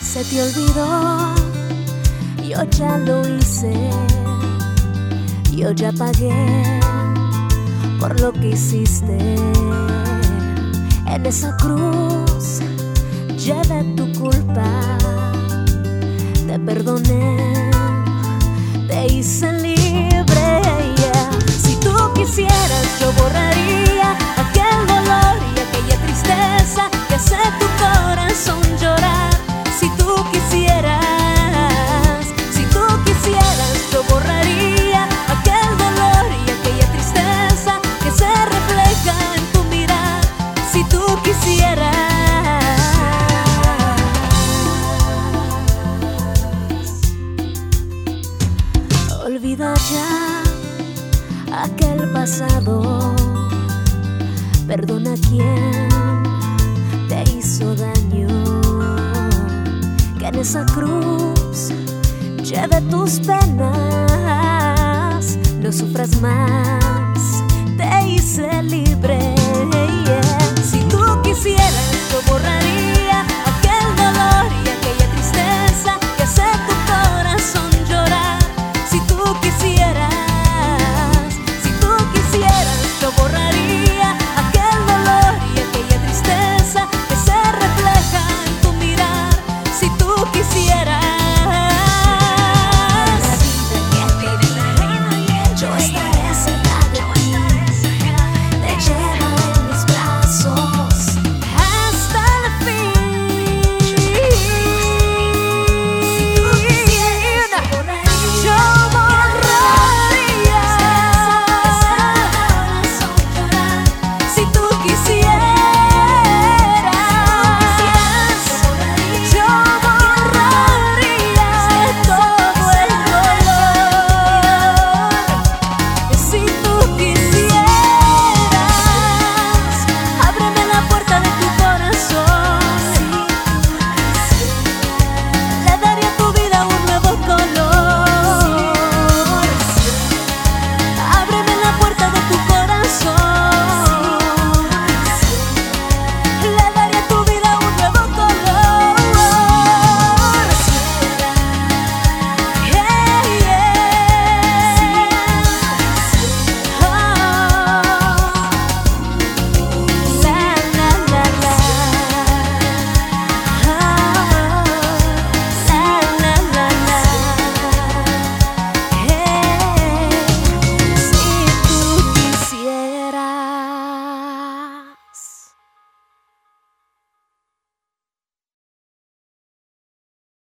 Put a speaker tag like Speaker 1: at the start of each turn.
Speaker 1: Se te olvidó, yo ya lo hice, yo ya pagué por lo que hiciste. En esa cruz llevé tu culpa, te perdoné, te hice libre. Si tú quisieras, yo borraría aquel dolor y aquella tristeza que hace tu corazón llorar. Si tú quisieras, yo borraría aquel dolor y aquella tristeza que se refleja en tu mirar. Si tú quisieras. Olvida ya aquel pasado, perdona a quien te hizo daño, que en esa cruz lleve tus penas, no sufras más, te hice libre.